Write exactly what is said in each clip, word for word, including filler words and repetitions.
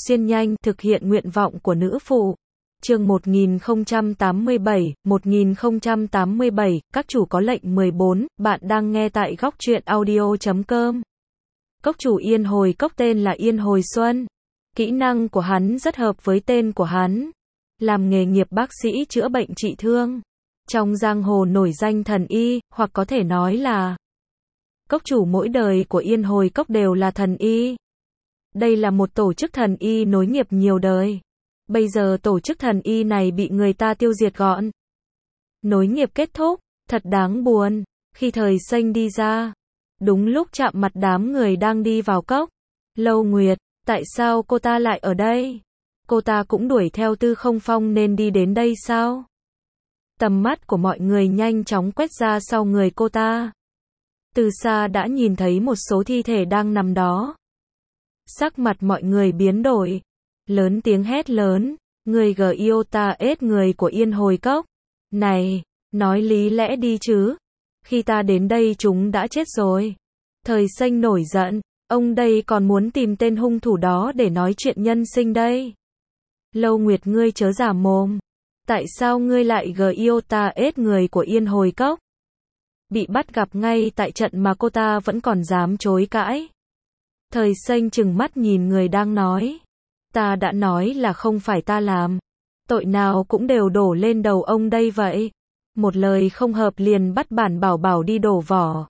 xuyên nhanh, thực hiện nguyện vọng của nữ phụ. Chương một nghìn không trăm tám mươi bảy, một nghìn không trăm tám mươi bảy, các chủ có lệnh mười bốn, bạn đang nghe tại góc truyện audio chấm com. Cốc chủ Yên Hồi Cốc tên là Yên Hồi Xuân. Kỹ năng của hắn rất hợp với tên của hắn. Làm nghề nghiệp bác sĩ chữa bệnh trị thương. Trong giang hồ nổi danh thần y, hoặc có thể nói là cốc chủ mỗi đời của Yên Hồi Cốc đều là thần y. Đây là một tổ chức thần y nối nghiệp nhiều đời. Bây giờ tổ chức thần y này bị người ta tiêu diệt gọn. Nối nghiệp kết thúc, thật đáng buồn. Khi Thời Xanh đi ra, đúng lúc chạm mặt đám người đang đi vào cốc. Lâu Nguyệt, tại sao cô ta lại ở đây? Cô ta cũng đuổi theo Tư Không Phong nên đi đến đây sao? Tầm mắt của mọi người nhanh chóng quét ra sau người cô ta. Từ xa đã nhìn thấy một số thi thể đang nằm đó. Sắc mặt mọi người biến đổi. Lớn tiếng hét lớn, người gờ yêu ta ết người của Yên Hồi Cốc. Này, nói lý lẽ đi chứ. Khi ta đến đây chúng đã chết rồi. Thời Xanh nổi giận, ông đây còn muốn tìm tên hung thủ đó để nói chuyện nhân sinh đây. Lâu Nguyệt ngươi chớ giả mồm. Tại sao ngươi lại gờ yêu ta ết người của Yên Hồi Cốc? Bị bắt gặp ngay tại trận mà cô ta vẫn còn dám chối cãi. Thời Xanh trừng mắt nhìn người đang nói. Ta đã nói là không phải ta làm. Tội nào cũng đều đổ lên đầu ông đây vậy. Một lời không hợp liền bắt bản bảo bảo đi đổ vỏ.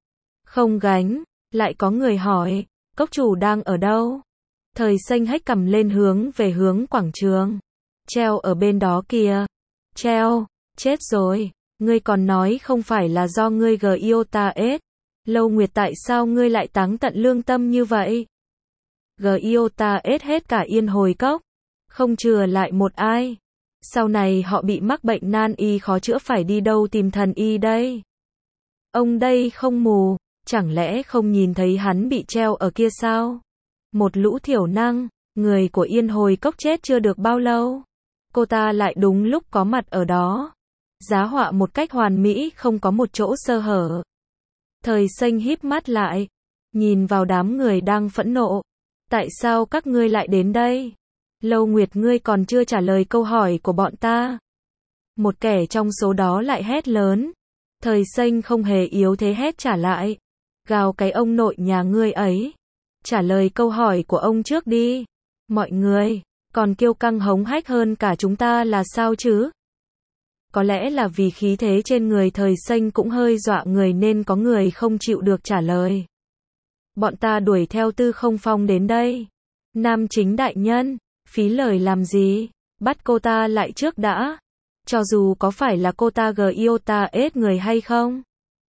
Không gánh, lại có người hỏi, cốc chủ đang ở đâu? Thời Xanh hách cầm lên hướng về hướng quảng trường. Treo ở bên đó kìa. Treo, chết rồi. Ngươi còn nói không phải là do ngươi gờ yêu ta ết. Lâu Nguyệt tại sao ngươi lại táng tận lương tâm như vậy? Gờ yêu ta ết hết cả Yên Hồi Cốc. Không chừa lại một ai. Sau này họ bị mắc bệnh nan y khó chữa phải đi đâu tìm thần y đây? Ông đây không mù, chẳng lẽ không nhìn thấy hắn bị treo ở kia sao? Một lũ thiểu năng, người của Yên Hồi Cốc chết chưa được bao lâu. Cô ta lại đúng lúc có mặt ở đó. Giá họa một cách hoàn mỹ không có một chỗ sơ hở. Thời Xanh híp mắt lại, nhìn vào đám người đang phẫn nộ. Tại sao các ngươi lại đến đây? Lâu Nguyệt ngươi còn chưa trả lời câu hỏi của bọn ta. Một kẻ trong số đó lại hét lớn. Thời Xanh không hề yếu thế hét trả lại. Gào cái ông nội nhà ngươi ấy. Trả lời câu hỏi của ông trước đi. Mọi người, còn kiêu căng hống hách hơn cả chúng ta là sao chứ? Có lẽ là vì khí thế trên người Thời Xanh cũng hơi dọa người nên có người không chịu được trả lời. Bọn ta đuổi theo Tư Không Phong đến đây. Nam chính đại nhân, phí lời làm gì? Bắt cô ta lại trước đã. Cho dù có phải là cô ta gờ yêu ta ết người hay không.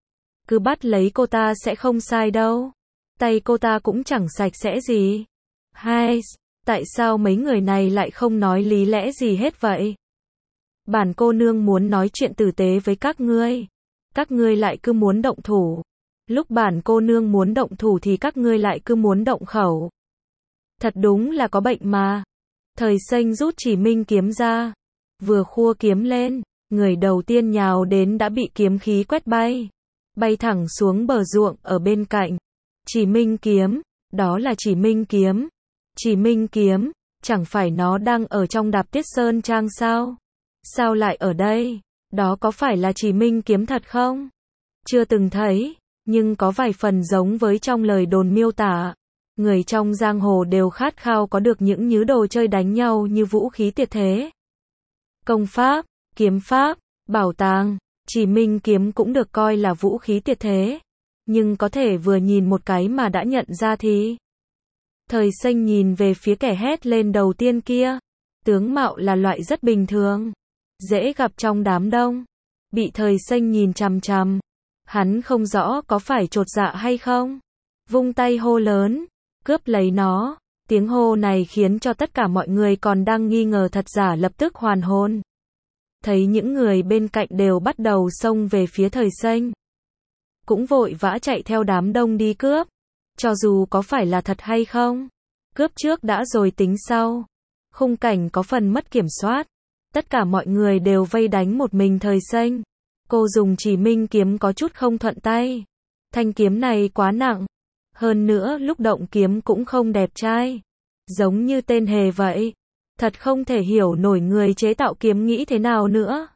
Cứ bắt lấy cô ta sẽ không sai đâu. Tay cô ta cũng chẳng sạch sẽ gì. Hai, tại sao mấy người này lại không nói lý lẽ gì hết vậy? Bản cô nương muốn nói chuyện tử tế với các ngươi. Các ngươi lại cứ muốn động thủ. Lúc bản cô nương muốn động thủ thì các ngươi lại cứ muốn động khẩu. Thật đúng là có bệnh mà. Thời Xanh rút chỉ minh kiếm ra. Vừa khua kiếm lên, người đầu tiên nhào đến đã bị kiếm khí quét bay. Bay thẳng xuống bờ ruộng ở bên cạnh. Chỉ minh kiếm, đó là chỉ minh kiếm. Chỉ minh kiếm, chẳng phải nó đang ở trong Đạp Tiết Sơn Trang sao? Sao lại ở đây? Đó có phải là chỉ minh kiếm thật không? Chưa từng thấy, nhưng có vài phần giống với trong lời đồn miêu tả. Người trong giang hồ đều khát khao có được những nhứ đồ chơi đánh nhau như vũ khí tuyệt thế. Công pháp, kiếm pháp, bảo tàng, chỉ minh kiếm cũng được coi là vũ khí tuyệt thế. Nhưng có thể vừa nhìn một cái mà đã nhận ra thì... Thời Xanh nhìn về phía kẻ hét lên đầu tiên kia. Tướng mạo là loại rất bình thường. Dễ gặp trong đám đông. Bị Thời Xanh nhìn chằm chằm. Hắn không rõ có phải chột dạ hay không. Vung tay hô lớn. Cướp lấy nó. Tiếng hô này khiến cho tất cả mọi người còn đang nghi ngờ thật giả lập tức hoàn hồn. Thấy những người bên cạnh đều bắt đầu xông về phía Thời Xanh. Cũng vội vã chạy theo đám đông đi cướp. Cho dù có phải là thật hay không. Cướp trước đã rồi tính sau. Khung cảnh có phần mất kiểm soát. Tất cả mọi người đều vây đánh một mình Thời Xanh. Cô dùng chỉ minh kiếm có chút không thuận tay. Thanh kiếm này quá nặng. Hơn nữa lúc động kiếm cũng không đẹp trai. Giống như tên hề vậy. Thật không thể hiểu nổi người chế tạo kiếm nghĩ thế nào nữa.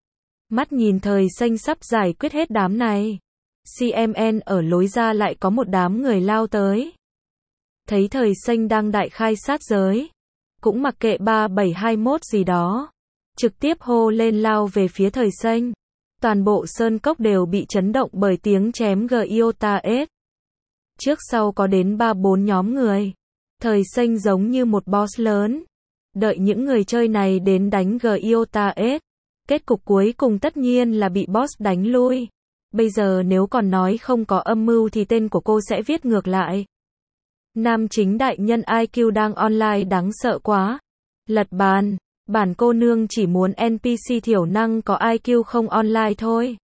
Mắt nhìn thời xanh sắp giải quyết hết đám này. xê em en ở lối ra lại có một đám người lao tới. Thấy thời xanh đang đại khai sát giới. Cũng mặc kệ ba bảy hai mốt gì đó. Trực tiếp hô lên lao về phía thời xanh. Toàn bộ sơn cốc đều bị chấn động bởi tiếng chém Giota S. Trước sau có đến ba bốn nhóm người. Thời xanh giống như một boss lớn. Đợi những người chơi này đến đánh Giota S. Kết cục cuối cùng tất nhiên là bị boss đánh lui. Bây giờ nếu còn nói không có âm mưu thì tên của cô sẽ viết ngược lại. Nam chính đại nhân i kiu đang online đáng sợ quá. Lật bàn. Bản cô nương chỉ muốn en pê xê thiểu năng có i kiu không online thôi.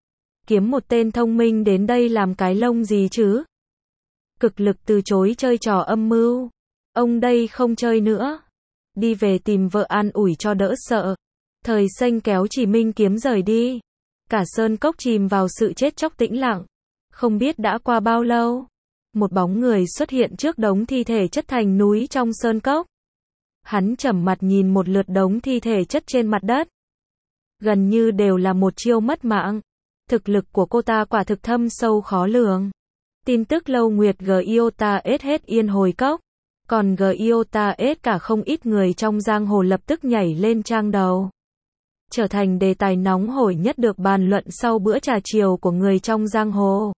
Kiếm một tên thông minh đến đây làm cái lông gì chứ? Cực lực từ chối chơi trò âm mưu. Ông đây không chơi nữa. Đi về tìm vợ an ủi cho đỡ sợ. Thời xanh kéo Chỉ Minh Kiếm rời đi. Cả sơn cốc chìm vào sự chết chóc tĩnh lặng. Không biết đã qua bao lâu. Một bóng người xuất hiện trước đống thi thể chất thành núi trong sơn cốc. Hắn trầm mặt nhìn một lượt đống thi thể chất trên mặt đất. Gần như đều là một chiêu mất mạng. Thực lực của cô ta quả thực thâm sâu khó lường. Tin tức lâu nguyệt Giota S hết yên hồi cốc. Còn Giota S cả không ít người trong giang hồ lập tức nhảy lên trang đầu. Trở thành đề tài nóng hổi nhất được bàn luận sau bữa trà chiều của người trong giang hồ.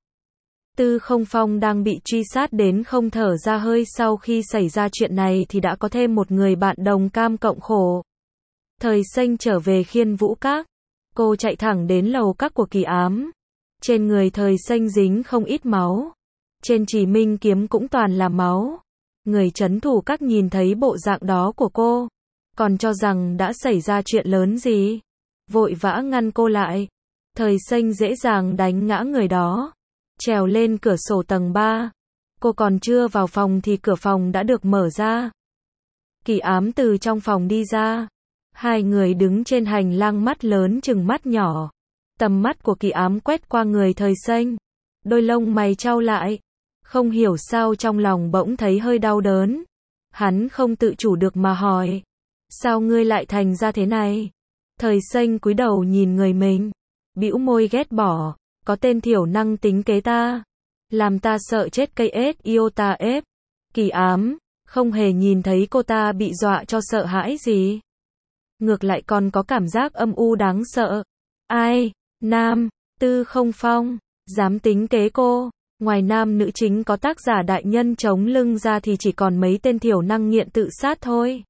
Tư Không Phong đang bị truy sát đến không thở ra hơi sau khi xảy ra chuyện này thì đã có thêm một người bạn đồng cam cộng khổ. Thời xanh trở về Khiên Vũ Các. Cô chạy thẳng đến lầu các của Kỳ Ám. Trên người thời xanh dính không ít máu. Trên Chỉ Minh Kiếm cũng toàn là máu. Người trấn thủ các nhìn thấy bộ dạng đó của cô. Còn cho rằng đã xảy ra chuyện lớn gì. Vội vã ngăn cô lại. Thời xanh dễ dàng đánh ngã người đó. Trèo lên cửa sổ tầng ba. Cô còn chưa vào phòng thì cửa phòng đã được mở ra. Kỳ Ám từ trong phòng đi ra. Hai người đứng trên hành lang mắt lớn chừng mắt nhỏ. Tầm mắt của Kỳ Ám quét qua người thời xanh. Đôi lông mày chau lại. Không hiểu sao trong lòng bỗng thấy hơi đau đớn. Hắn không tự chủ được mà hỏi. Sao ngươi lại thành ra thế này? Thời xanh cúi đầu nhìn người mình. Bĩu môi ghét bỏ. Có tên thiểu năng tính kế ta. Làm ta sợ chết cây ếch Iota ép. Kỳ Ám, không hề nhìn thấy cô ta bị dọa cho sợ hãi gì. Ngược lại còn có cảm giác âm u đáng sợ. Ai? Nam, Tư Không Phong, dám tính kế cô. Ngoài nam nữ chính có tác giả đại nhân chống lưng ra thì chỉ còn mấy tên thiểu năng nghiện tự sát thôi.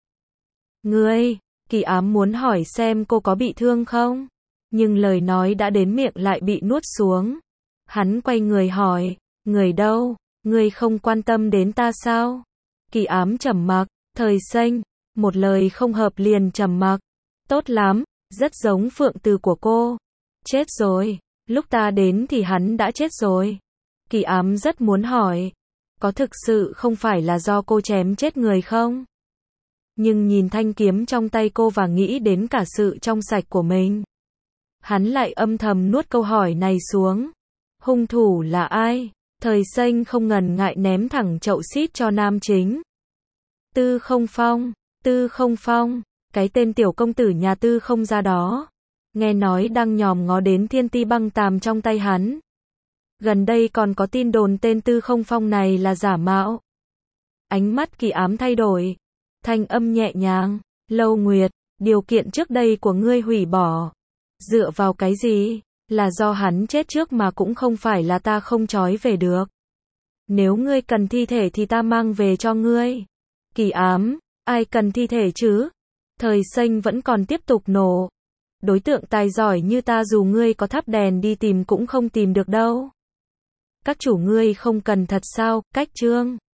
Ngươi, Kỳ Ám muốn hỏi xem cô có bị thương không? Nhưng lời nói đã đến miệng lại bị nuốt xuống. Hắn quay người hỏi, người đâu? Ngươi không quan tâm đến ta sao? Kỳ Ám trầm mặc, thời xanh, một lời không hợp liền trầm mặc. Tốt lắm, rất giống Phượng Từ của cô. Chết rồi, lúc ta đến thì hắn đã chết rồi. Kỳ Ám rất muốn hỏi, có thực sự không phải là do cô chém chết người không? Nhưng nhìn thanh kiếm trong tay cô và nghĩ đến cả sự trong sạch của mình. Hắn lại âm thầm nuốt câu hỏi này xuống. Hung thủ là ai? Thời xanh không ngần ngại ném thẳng chậu xít cho nam chính. Tư Không Phong, Tư Không Phong, cái tên tiểu công tử nhà Tư Không ra đó. Nghe nói đang nhòm ngó đến thiên ti băng tàm trong tay hắn. Gần đây còn có tin đồn tên Tư Không Phong này là giả mạo. Ánh mắt Kỳ Ám thay đổi. Thanh âm nhẹ nhàng. Lâu Nguyệt, điều kiện trước đây của ngươi hủy bỏ. Dựa vào cái gì? Là do hắn chết trước mà cũng không phải là ta không trói về được. Nếu ngươi cần thi thể thì ta mang về cho ngươi. Kỳ Ám, ai cần thi thể chứ? Thời xanh vẫn còn tiếp tục nổ. Đối tượng tài giỏi như ta dù ngươi có thắp đèn đi tìm cũng không tìm được đâu. Các chủ ngươi không cần thật sao? Cách chương